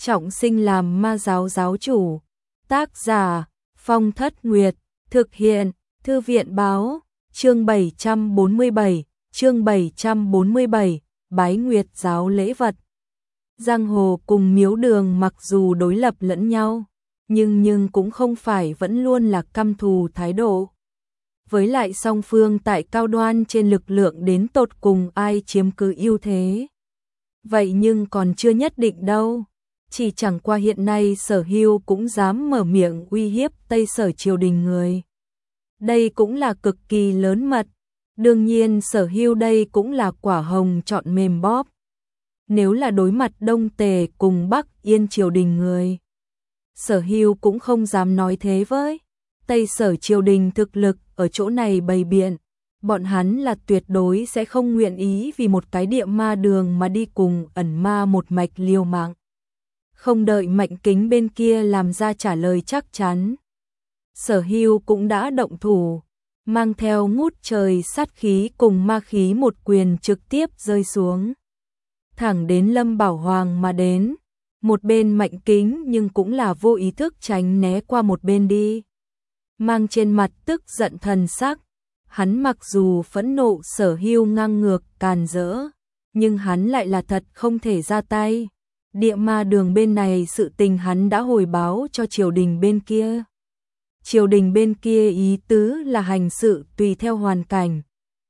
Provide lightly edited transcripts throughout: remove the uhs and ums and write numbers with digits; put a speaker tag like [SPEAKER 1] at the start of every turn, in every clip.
[SPEAKER 1] trọng sinh làm ma giáo giáo chủ. Tác giả Phong Thất Nguyệt, thực hiện Thư viện báo, chương 747, Bái Nguyệt giáo lễ vật. Giang hồ cùng miếu đường mặc dù đối lập lẫn nhau, nhưng cũng không phải vẫn luôn là căm thù thái độ. Với lại song phương tại cao đoan trên lực lượng đến tột cùng ai chiếm cứ ưu thế. Vậy nhưng còn chưa nhất định đâu. Chỉ chẳng qua hiện nay Sở Hưu cũng dám mở miệng uy hiếp Tây Sở triều đình người. Đây cũng là cực kỳ lớn mật. Đương nhiên Sở Hưu đây cũng là quả hồng chọn mềm bóp. Nếu là đối mặt Đông Tề cùng Bắc Yên triều đình người, Sở Hưu cũng không dám nói thế với. Tây Sở triều đình thực lực ở chỗ này bày biện, bọn hắn là tuyệt đối sẽ không nguyện ý vì một cái địa ma đường mà đi cùng ẩn ma một mạch liều mạng. Không đợi Mạnh Kính bên kia làm ra trả lời chắc chắn, Sở Hưu cũng đã động thủ, mang theo ngút trời sát khí cùng ma khí một quyền trực tiếp rơi xuống, thẳng đến Lâm Bảo Hoàng mà đến. Một bên Mạnh Kính nhưng cũng là vô ý thức tránh né qua một bên đi, mang trên mặt tức giận thần sắc. Hắn mặc dù phẫn nộ Sở Hưu ngang ngược càn rỡ, nhưng hắn lại là thật không thể ra tay. Địa ma đường bên này sự tình hắn đã hồi báo cho triều đình bên kia. Triều đình bên kia ý tứ là hành sự tùy theo hoàn cảnh.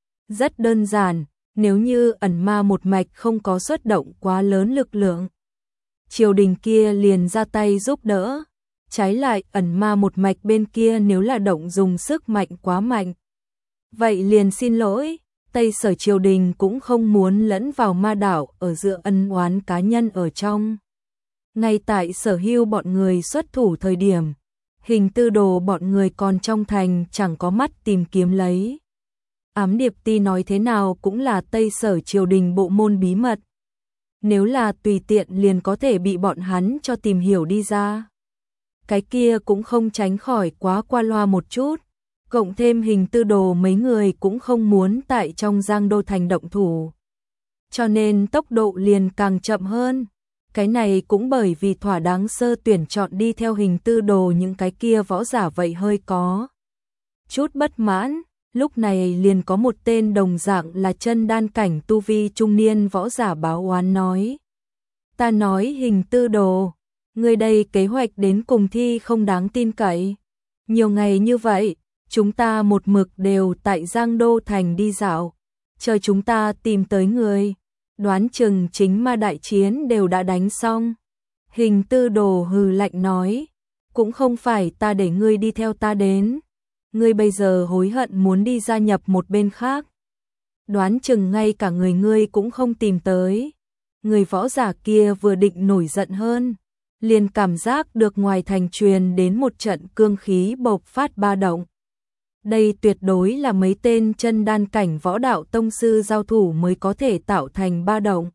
[SPEAKER 1] Rất đơn giản, nếu như ẩn ma một mạch không có xuất động quá lớn lực lượng, triều đình kia liền ra tay giúp đỡ. Trái lại ẩn ma một mạch bên kia nếu là động dùng sức mạnh quá mạnh, vậy liền xin lỗi, Tây Sở triều đình cũng không muốn lẫn vào ma đảo ở giữa ân oán cá nhân ở trong. Ngay tại Sở Hưu bọn người xuất thủ thời điểm, Hình Tư Đồ bọn người còn trong thành chẳng có mắt tìm kiếm lấy. Ám Điệp Ti nói thế nào cũng là Tây Sở triều đình bộ môn bí mật. Nếu là tùy tiện liền có thể bị bọn hắn cho tìm hiểu đi ra. Cái kia cũng không tránh khỏi quá qua loa một chút. Cộng thêm Hình Tư Đồ mấy người cũng không muốn tại trong Giang Đô thành động thủ, cho nên tốc độ liền càng chậm hơn. Cái này cũng bởi vì thỏa đáng sơ tuyển chọn đi theo Hình Tư Đồ những cái kia võ giả vậy hơi có chút bất mãn. Lúc này liền có một tên đồng dạng là chân đan cảnh tu vi trung niên võ giả báo oán nói: ta nói Hình Tư Đồ, người đây kế hoạch đến cùng thi không đáng tin cậy. Nhiều ngày như vậy, chúng ta một mực đều tại Giang Đô thành đi dạo, chờ chúng ta tìm tới người, đoán chừng chính ma đại chiến đều đã đánh xong. Hình Tư Đồ hừ lạnh nói: cũng không phải ta để ngươi đi theo ta đến, ngươi bây giờ hối hận muốn đi gia nhập một bên khác, đoán chừng ngay cả người ngươi cũng không tìm tới. Người võ giả kia vừa định nổi giận hơn, liền cảm giác được ngoài thành truyền đến một trận cương khí bộc phát ba động. Đây tuyệt đối là mấy tên chân đan cảnh võ đạo tông sư giao thủ mới có thể tạo thành ba động.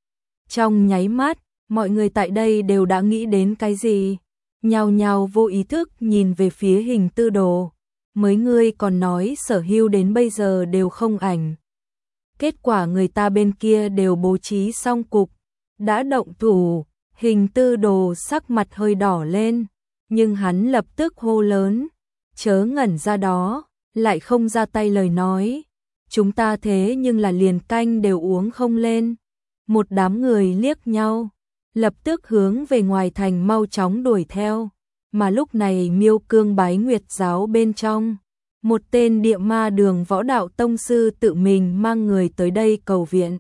[SPEAKER 1] Trong nháy mắt, mọi người tại đây đều đã nghĩ đến cái gì, nhao nhao vô ý thức nhìn về phía Hình Tư Đồ. Mấy người còn nói Sở Hưu đến bây giờ đều không ảnh. Kết quả người ta bên kia đều bố trí xong cục, đã động thủ. Hình Tư Đồ sắc mặt hơi đỏ lên, nhưng hắn lập tức hô lớn: chớ ngẩn ra đó, lại không ra tay lời nói, chúng ta thế nhưng là liền canh đều uống không lên. Một đám người liếc nhau, lập tức hướng về ngoài thành mau chóng đuổi theo. Mà lúc này Miêu Cương Bái Nguyệt giáo bên trong, một tên địa ma đường võ đạo tông sư tự mình mang người tới đây cầu viện.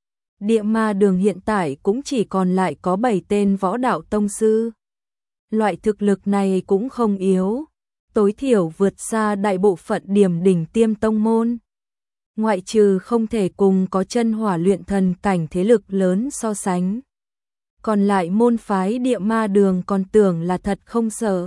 [SPEAKER 1] Địa ma đường hiện tại cũng chỉ còn lại có 7 tên võ đạo tông sư. Loại thực lực này cũng không yếu, tối thiểu vượt xa đại bộ phận điểm đỉnh tiêm tông môn. Ngoại trừ không thể cùng có chân hỏa luyện thần cảnh thế lực lớn so sánh, còn lại môn phái địa ma đường còn tưởng là thật không sợ.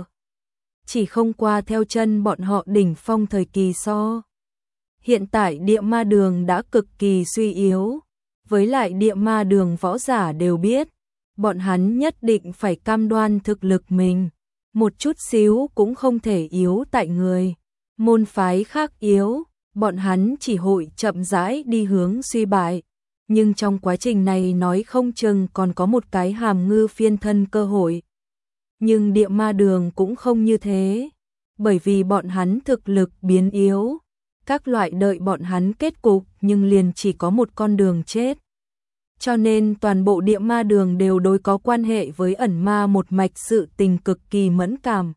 [SPEAKER 1] Chỉ không qua theo chân bọn họ đỉnh phong thời kỳ so. Hiện tại địa ma đường đã cực kỳ suy yếu. Với lại địa ma đường võ giả đều biết, bọn hắn nhất định phải cam đoan thực lực mình, một chút xíu cũng không thể yếu tại người. Môn phái khác yếu, bọn hắn chỉ hội chậm rãi đi hướng suy bại. nhưng trong quá trình này nói không chừng còn có một cái hàm ngư phiên thân cơ hội. Nhưng địa ma đường cũng không như thế, bởi vì bọn hắn thực lực biến yếu, các loại đợi bọn hắn kết cục nhưng liền chỉ có một con đường chết. Cho nên toàn bộ địa ma đường đều đối có quan hệ với ẩn ma một mạch sự tình cực kỳ mẫn cảm.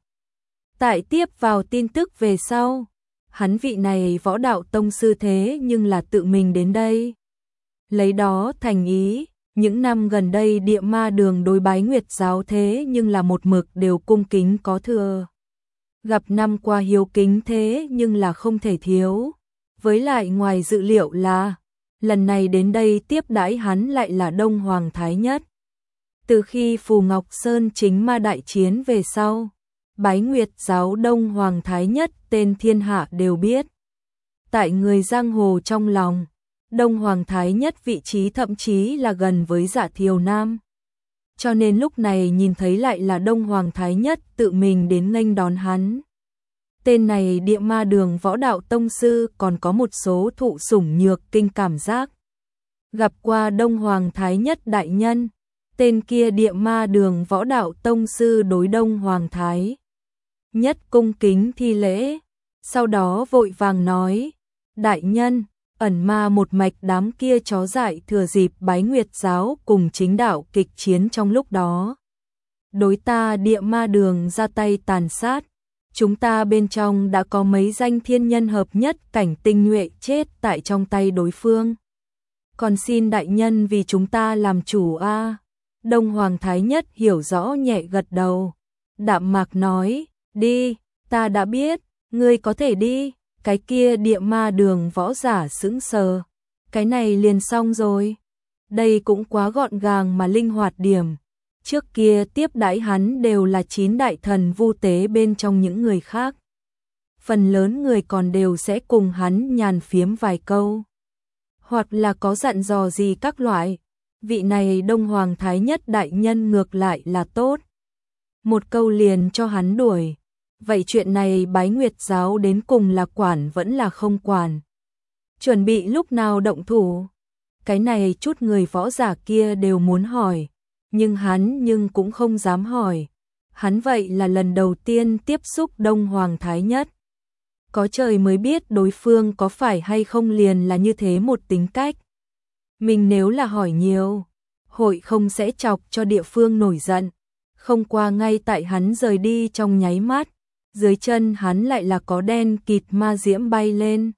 [SPEAKER 1] Tại tiếp vào tin tức về sau, hắn vị này võ đạo tông sư thế nhưng là tự mình đến đây. Lấy đó thành ý, những năm gần đây địa ma đường đối Bái Nguyệt giáo thế nhưng là một mực đều cung kính có thừa. Gặp năm qua hiếu kính thế nhưng là không thể thiếu. Với lại ngoài dự liệu là, lần này đến đây tiếp đãi hắn lại là Đông Hoàng Thái Nhất. Từ khi Phù Ngọc Sơn chính ma đại chiến về sau, Bái Nguyệt giáo Đông Hoàng Thái Nhất tên thiên hạ đều biết. Tại người giang hồ trong lòng, Đông Hoàng Thái Nhất vị trí thậm chí là gần với Dạ Thiều Nam. Cho nên lúc này nhìn thấy lại là Đông Hoàng Thái Nhất tự mình đến nghênh đón hắn. Tên này địa ma đường võ đạo tông sư còn có một số thụ sủng nhược kinh cảm giác. Gặp qua Đông Hoàng Thái Nhất đại nhân, tên kia địa ma đường võ đạo tông sư đối Đông Hoàng Thái Nhất cung kính thi lễ, sau đó vội vàng nói, đại nhân, ẩn ma một mạch đám kia chó dại thừa dịp Bái Nguyệt giáo cùng chính đạo kịch chiến trong lúc đó. Đối ta địa ma đường ra tay tàn sát, chúng ta bên trong đã có mấy danh thiên nhân hợp nhất cảnh tinh nhuệ chết tại trong tay đối phương. Còn xin đại nhân vì chúng ta làm chủ a. Đông Hoàng Thái Nhất hiểu rõ nhẹ gật đầu, đạm mạc nói, đi, ta đã biết, ngươi có thể đi. Cái kia địa ma đường võ giả sững sờ, cái này liền xong rồi. Đây cũng quá gọn gàng mà linh hoạt điểm. Trước kia tiếp đãi hắn đều là 9 đại thần vu tế bên trong những người khác. Phần lớn người còn đều sẽ cùng hắn nhàn phiếm vài câu. Hoặc là có dặn dò gì các loại. Vị này Đông Hoàng Thái Nhất đại nhân ngược lại là tốt. Một câu liền cho hắn đuổi. Vậy chuyện này Bái Nguyệt giáo đến cùng là quản vẫn là không quản? Chuẩn bị lúc nào động thủ? Cái này chút người võ giả kia đều muốn hỏi, nhưng hắn cũng không dám hỏi. Hắn vậy là lần đầu tiên tiếp xúc Đông Hoàng Thái Nhất. Có trời mới biết đối phương có phải hay không liền là như thế một tính cách. Mình nếu là hỏi nhiều, hội không sẽ chọc cho địa phương nổi giận. Không qua ngay tại hắn rời đi trong nháy mắt, dưới chân hắn lại là có đen kịt ma diễm bay lên.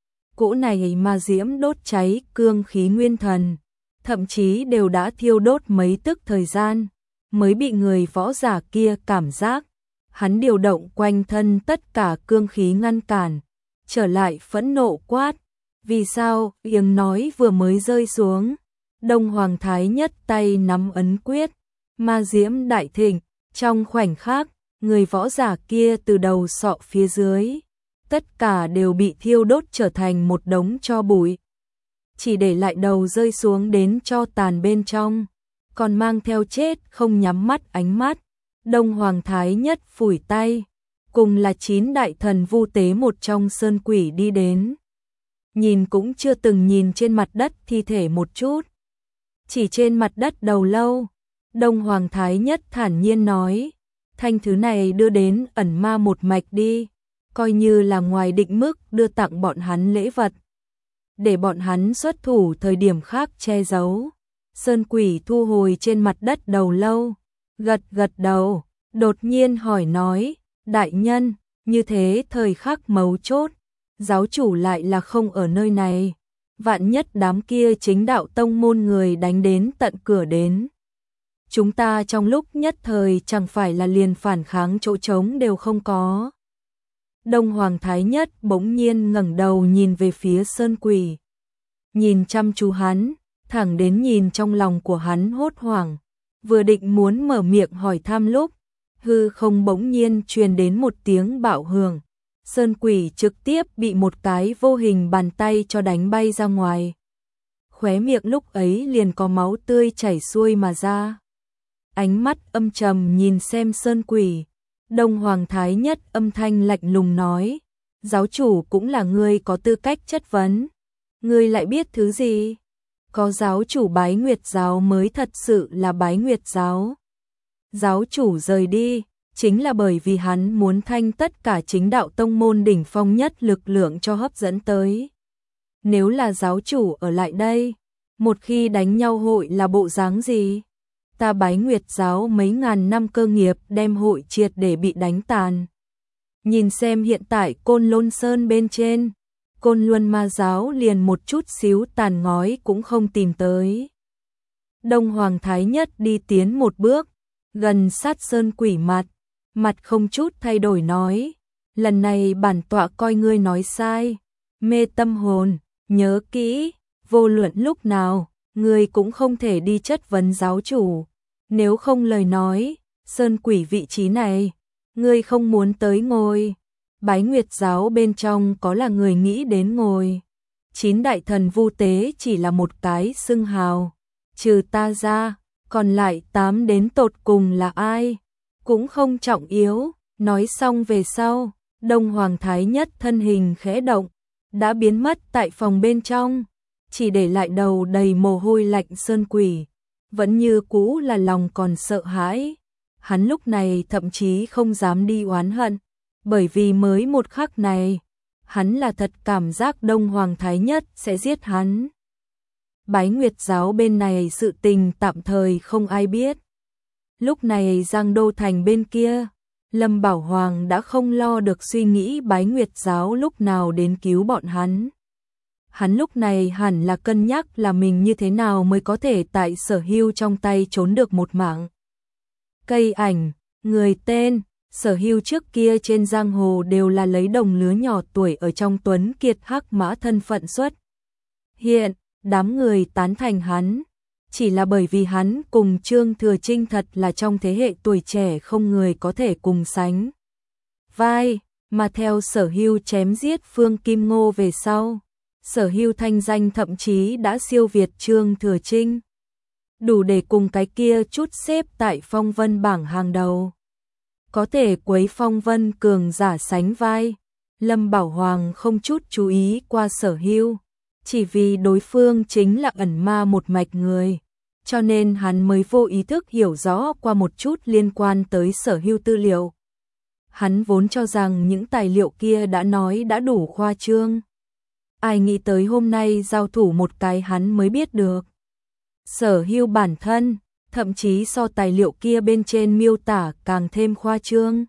[SPEAKER 1] Cỗ này ma diễm đốt cháy cương khí nguyên thần, thậm chí đều đã thiêu đốt mấy tức thời gian, mới bị người võ giả kia cảm giác. Hắn điều động quanh thân tất cả cương khí ngăn cản, trở lại phẫn nộ quát. Vì sao? Tiếng nói vừa mới rơi xuống, Đông Hoàng Thái Nhất tay nắm ấn quyết, ma diễm đại thịnh, trong khoảnh khắc, người võ giả kia từ đầu sọ phía dưới, tất cả đều bị thiêu đốt trở thành một đống tro bụi. Chỉ để lại đầu rơi xuống đến tro tàn bên trong, còn mang theo chết không nhắm mắt ánh mắt. Đông Hoàng Thái Nhất phủi tay, cùng là 9 đại thần vu tế một trong sơn quỷ đi đến. Nhìn cũng chưa từng nhìn trên mặt đất thi thể một chút. Chỉ trên mặt đất đầu lâu, Đông Hoàng Thái Nhất thản nhiên nói, thanh thứ này đưa đến ẩn ma một mạch đi, coi như là ngoài định mức đưa tặng bọn hắn lễ vật. Để bọn hắn xuất thủ thời điểm khác che giấu. Sơn quỷ thu hồi trên mặt đất đầu lâu, gật đầu, đột nhiên hỏi nói, đại nhân, như thế thời khắc mấu chốt, giáo chủ lại là không ở nơi này. Vạn nhất đám kia chính đạo tông môn người đánh đến tận cửa đến. Chúng ta trong lúc nhất thời chẳng phải là liền phản kháng chỗ trống đều không có. Đông Hoàng Thái Nhất bỗng nhiên ngẩng đầu nhìn về phía sơn quỷ. Nhìn chăm chú hắn, thẳng đến nhìn trong lòng của hắn hốt hoảng. Vừa định muốn mở miệng hỏi thăm lúc, hư không bỗng nhiên truyền đến một tiếng bạo hưởng. Sơn quỷ trực tiếp bị một cái vô hình bàn tay cho đánh bay ra ngoài. Khóe miệng lúc ấy liền có máu tươi chảy xuôi mà ra. Ánh mắt âm trầm nhìn xem sơn quỷ. Đông Hoàng Thái Nhất âm thanh lạnh lùng nói, giáo chủ cũng là người có tư cách chất vấn. Ngươi lại biết thứ gì? có giáo chủ Bái Nguyệt giáo mới thật sự là Bái Nguyệt giáo. Giáo chủ rời đi, chính là bởi vì hắn muốn thanh tất cả chính đạo tông môn đỉnh phong nhất lực lượng cho hấp dẫn tới. Nếu là giáo chủ ở lại đây, một khi đánh nhau hội là bộ dáng gì? Ta Bái Nguyệt giáo mấy ngàn năm cơ nghiệp đem hội triệt để bị đánh tàn. Nhìn xem hiện tại Côn Lôn Sơn bên trên, Côn Luân Ma giáo liền một chút xíu tàn ngói cũng không tìm tới. Đông Hoàng Thái Nhất đi tiến một bước, gần sát Sơn Quỷ mặt không chút thay đổi nói, lần này bản tọa coi ngươi nói sai, mê tâm hồn, nhớ kỹ, vô luận lúc nào, ngươi cũng không thể đi chất vấn giáo chủ, nếu không lời nói, Sơn Quỷ vị trí này, ngươi không muốn tới ngồi. Bái Nguyệt giáo bên trong có là người nghĩ đến ngồi. 9 đại thần vu tế chỉ là một cái xưng hào, trừ ta ra, còn lại 8 đến tột cùng là ai? Cũng không trọng yếu, nói xong về sau, Đông Hoàng Thái Nhất thân hình khẽ động, đã biến mất tại phòng bên trong, chỉ để lại đầu đầy mồ hôi lạnh Sơn Quỷ, vẫn như cũ là lòng còn sợ hãi. Hắn lúc này thậm chí không dám đi oán hận, bởi vì mới một khắc này, hắn là thật cảm giác Đông Hoàng Thái Nhất sẽ giết hắn. Bái Nguyệt giáo bên này sự tình tạm thời không ai biết. Lúc này Giang Đô Thành bên kia, Lâm Bảo Hoàng đã không lo được suy nghĩ Bái Nguyệt giáo lúc nào đến cứu bọn hắn. Hắn lúc này hẳn là cân nhắc là mình như thế nào mới có thể tại Sở Hưu trong tay trốn được một mạng. Cây ảnh, người tên, Sở Hưu trước kia trên giang hồ đều là lấy đồng lứa nhỏ tuổi ở trong tuấn kiệt hắc mã thân phận xuất. Hiện, đám người tán thành hắn, chỉ là bởi vì hắn cùng Trương Thừa Trinh thật là trong thế hệ tuổi trẻ không người có thể cùng sánh vai, mà theo Sở Hưu chém giết Phương Kim Ngô về sau, Sở Hưu thanh danh thậm chí đã siêu việt Trương Thừa Trinh, đủ để cùng cái kia chút xếp tại phong vân bảng hàng đầu. Có thể quấy phong vân cường giả sánh vai, Lâm Bảo Hoàng không chút chú ý qua Sở Hưu, chỉ vì đối phương chính là ẩn ma một mạch người, cho nên hắn mới vô ý thức hiểu rõ qua một chút liên quan tới Sở Hưu tư liệu. Hắn vốn cho rằng những tài liệu kia đã nói đã đủ khoa trương. Ai nghĩ tới hôm nay giao thủ một cái hắn mới biết được. Sở Hưu bản thân, thậm chí so tài liệu kia bên trên miêu tả càng thêm khoa trương.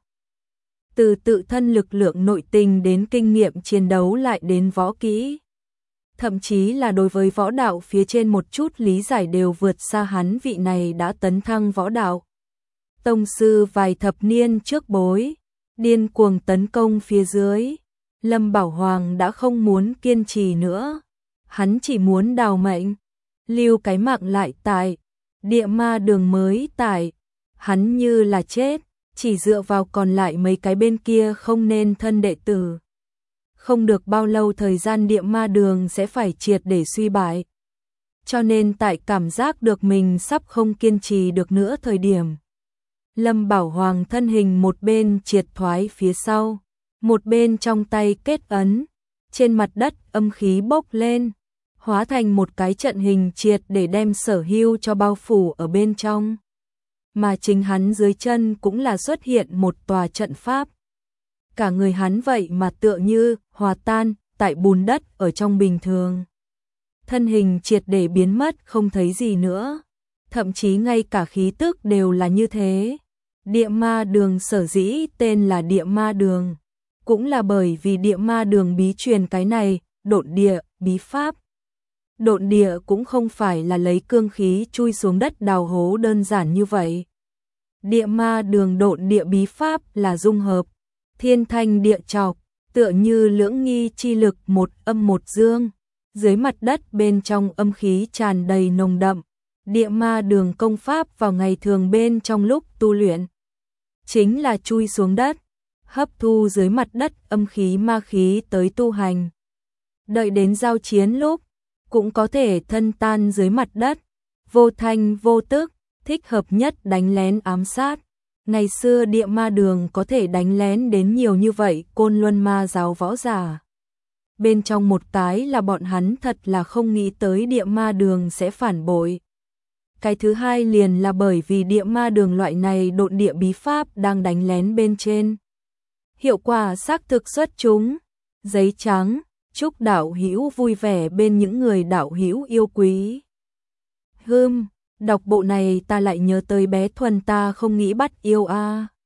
[SPEAKER 1] Từ tự thân lực lượng nội tình đến kinh nghiệm chiến đấu lại đến võ kỹ. Thậm chí là đối với võ đạo phía trên một chút lý giải đều vượt xa hắn vị này đã tấn thăng võ đạo tông sư vài thập niên trước bối, điên cuồng tấn công phía dưới. Lâm Bảo Hoàng đã không muốn kiên trì nữa, hắn chỉ muốn đào mệnh, lưu cái mạng lại tại địa ma đường mới tại, hắn như là chết, chỉ dựa vào còn lại mấy cái bên kia không nên thân đệ tử. Không được bao lâu thời gian địa ma đường sẽ phải triệt để suy bại. Cho nên tại cảm giác được mình sắp không kiên trì được nữa thời điểm, Lâm Bảo Hoàng thân hình một bên triệt thoái phía sau, một bên trong tay kết ấn, trên mặt đất âm khí bốc lên, hóa thành một cái trận hình triệt để đem Sở Hưu cho bao phủ ở bên trong. Mà chính hắn dưới chân cũng là xuất hiện một tòa trận pháp. Cả người hắn vậy mà tựa như hòa tan tại bùn đất ở trong bình thường. Thân hình triệt để biến mất không thấy gì nữa, thậm chí ngay cả khí tức đều là như thế. Địa ma đường sở dĩ tên là địa ma đường, cũng là bởi vì địa ma đường bí truyền cái này, độn địa, bí pháp. Độn địa cũng không phải là lấy cương khí chui xuống đất đào hố đơn giản như vậy. Địa ma đường độn địa bí pháp là dung hợp, thiên thanh địa trọc, tựa như lưỡng nghi chi lực một âm một dương. Dưới mặt đất bên trong âm khí tràn đầy nồng đậm, địa ma đường công pháp vào ngày thường bên trong lúc tu luyện. Chính là chui xuống đất, hấp thu dưới mặt đất âm khí ma khí tới tu hành. Đợi đến giao chiến lúc, cũng có thể thân tan dưới mặt đất, vô thanh vô tức, thích hợp nhất đánh lén ám sát. Ngày xưa địa ma đường có thể đánh lén đến nhiều như vậy Côn Luân ma giáo võ giả. bên trong một cái là bọn hắn thật là không nghĩ tới địa ma đường sẽ phản bội. Cái thứ hai liền là bởi vì địa ma đường loại này độn địa bí pháp đang đánh lén bên trên. Hiệu quả xác thực xuất chúng. Giấy trắng, chúc đạo hữu vui vẻ bên những người đạo hữu yêu quý. Đọc bộ này ta lại nhớ tới bé Thuần ta không nghĩ bắt yêu a.